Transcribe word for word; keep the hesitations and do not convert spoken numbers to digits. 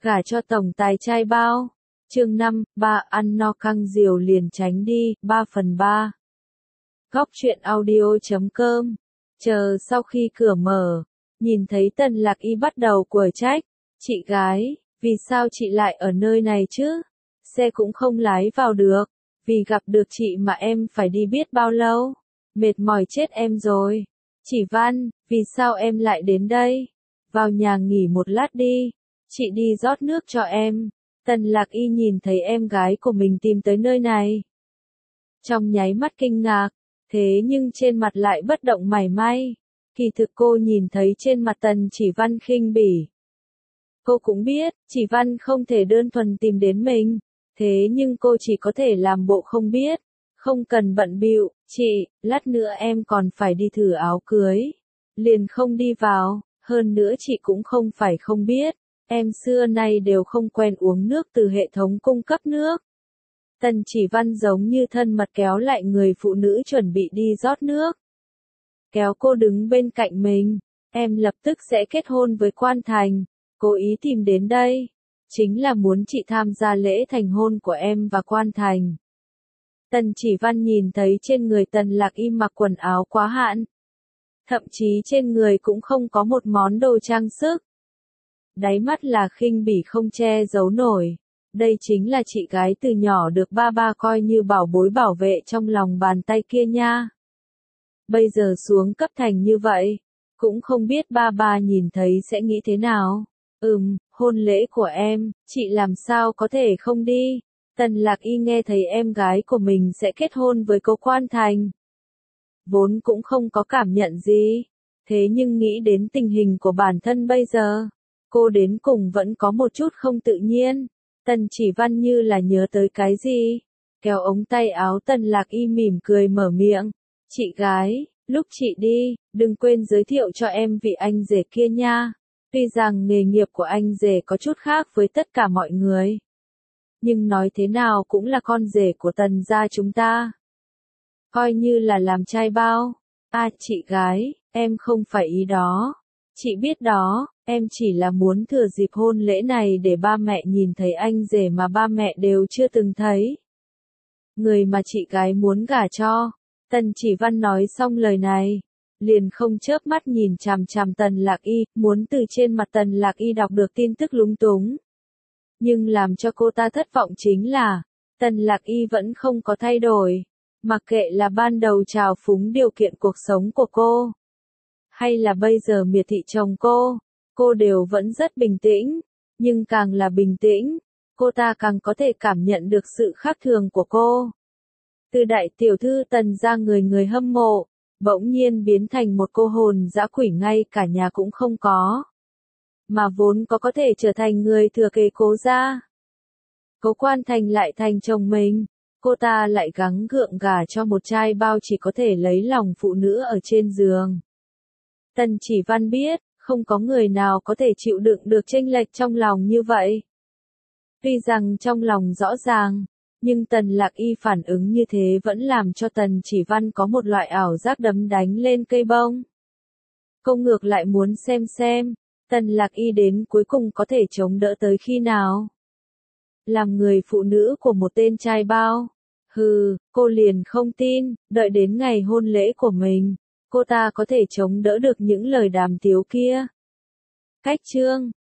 Gả cho tổng tài trai bao. Chương năm, ba ăn no căng diều liền tránh đi, ba phần ba. Góc truyện audio chấm com. Chờ sau khi cửa mở, nhìn thấy Tần Lạc Y bắt đầu quở trách. Chị gái, vì sao chị lại ở nơi này chứ? Xe cũng không lái vào được. Vì gặp được chị mà em phải đi biết bao lâu. Mệt mỏi chết em rồi. Chỉ Văn, vì sao em lại đến đây? Vào nhà nghỉ một lát đi. Chị đi rót nước cho em. Tần Lạc Y nhìn thấy em gái của mình tìm tới nơi này. Trong nháy mắt kinh ngạc, thế nhưng trên mặt lại bất động mảy may. Kỳ thực cô nhìn thấy trên mặt Tần Chỉ Văn khinh bỉ. Cô cũng biết, Chỉ Văn không thể đơn thuần tìm đến mình. Thế nhưng cô chỉ có thể làm bộ không biết. Không cần bận bịu, chị, lát nữa em còn phải đi thử áo cưới. Liền không đi vào, hơn nữa chị cũng không phải không biết. Em xưa nay đều không quen uống nước từ hệ thống cung cấp nước. Tần Chỉ Văn giống như thân mật kéo lại người phụ nữ chuẩn bị đi rót nước. Kéo cô đứng bên cạnh mình. Em lập tức sẽ kết hôn với Quan Thành. Cố ý tìm đến đây. Chính là muốn chị tham gia lễ thành hôn của em và Quan Thành. Tần Chỉ Văn nhìn thấy trên người Tần Lạc Y mặc quần áo quá hạn. Thậm chí trên người cũng không có một món đồ trang sức. Đáy mắt là khinh bỉ không che giấu nổi. Đây chính là chị gái từ nhỏ được ba ba coi như bảo bối bảo vệ trong lòng bàn tay kia nha. Bây giờ xuống cấp thành như vậy, cũng không biết ba ba nhìn thấy sẽ nghĩ thế nào. Ừm, hôn lễ của em, chị làm sao có thể không đi. Tần Lạc Y nghe thấy em gái của mình sẽ kết hôn với cô Quan Thành. Vốn cũng không có cảm nhận gì. Thế nhưng nghĩ đến tình hình của bản thân bây giờ. Cô đến cùng vẫn có một chút không tự nhiên. Tần Chỉ Văn như là nhớ tới cái gì. Kéo ống tay áo Tần Lạc Y mỉm cười mở miệng. Chị gái, lúc chị đi, đừng quên giới thiệu cho em vị anh rể kia nha. Tuy rằng nghề nghiệp của anh rể có chút khác với tất cả mọi người. Nhưng nói thế nào cũng là con rể của Tần gia chúng ta. Coi như là làm trai bao. À chị gái, em không phải ý đó. Chị biết đó, em chỉ là muốn thừa dịp hôn lễ này để ba mẹ nhìn thấy anh rể mà ba mẹ đều chưa từng thấy. Người mà chị gái muốn gả cho. Tần Chỉ Văn nói xong lời này. Liền không chớp mắt nhìn chằm chằm Tần Lạc Y, muốn từ trên mặt Tần Lạc Y đọc được tin tức lúng túng. Nhưng làm cho cô ta thất vọng chính là, Tần Lạc Y vẫn không có thay đổi. Mặc kệ là ban đầu trào phúng điều kiện cuộc sống của cô. Hay là bây giờ miệt thị chồng cô, cô đều vẫn rất bình tĩnh. Nhưng càng là bình tĩnh, cô ta càng có thể cảm nhận được sự khác thường của cô. Từ đại tiểu thư Tần gia người người hâm mộ, bỗng nhiên biến thành một cô hồn dã quỷ ngay cả nhà cũng không có. Mà vốn có có thể trở thành người thừa kế cố gia. Cố Quan Thành lại thành chồng mình, cô ta lại gắng gượng gả cho một trai bao chỉ có thể lấy lòng phụ nữ ở trên giường. Tần Chỉ Văn biết, không có người nào có thể chịu đựng được chênh lệch trong lòng như vậy. Tuy rằng trong lòng rõ ràng, nhưng Tần Lạc Y phản ứng như thế vẫn làm cho Tần Chỉ Văn có một loại ảo giác đấm đánh lên cây bông. Cô ngược lại muốn xem xem, Tần Lạc Y đến cuối cùng có thể chống đỡ tới khi nào. Làm người phụ nữ của một tên trai bao. Hừ, cô liền không tin, đợi đến ngày hôn lễ của mình, cô ta có thể chống đỡ được những lời đàm tiếu kia. Cách chương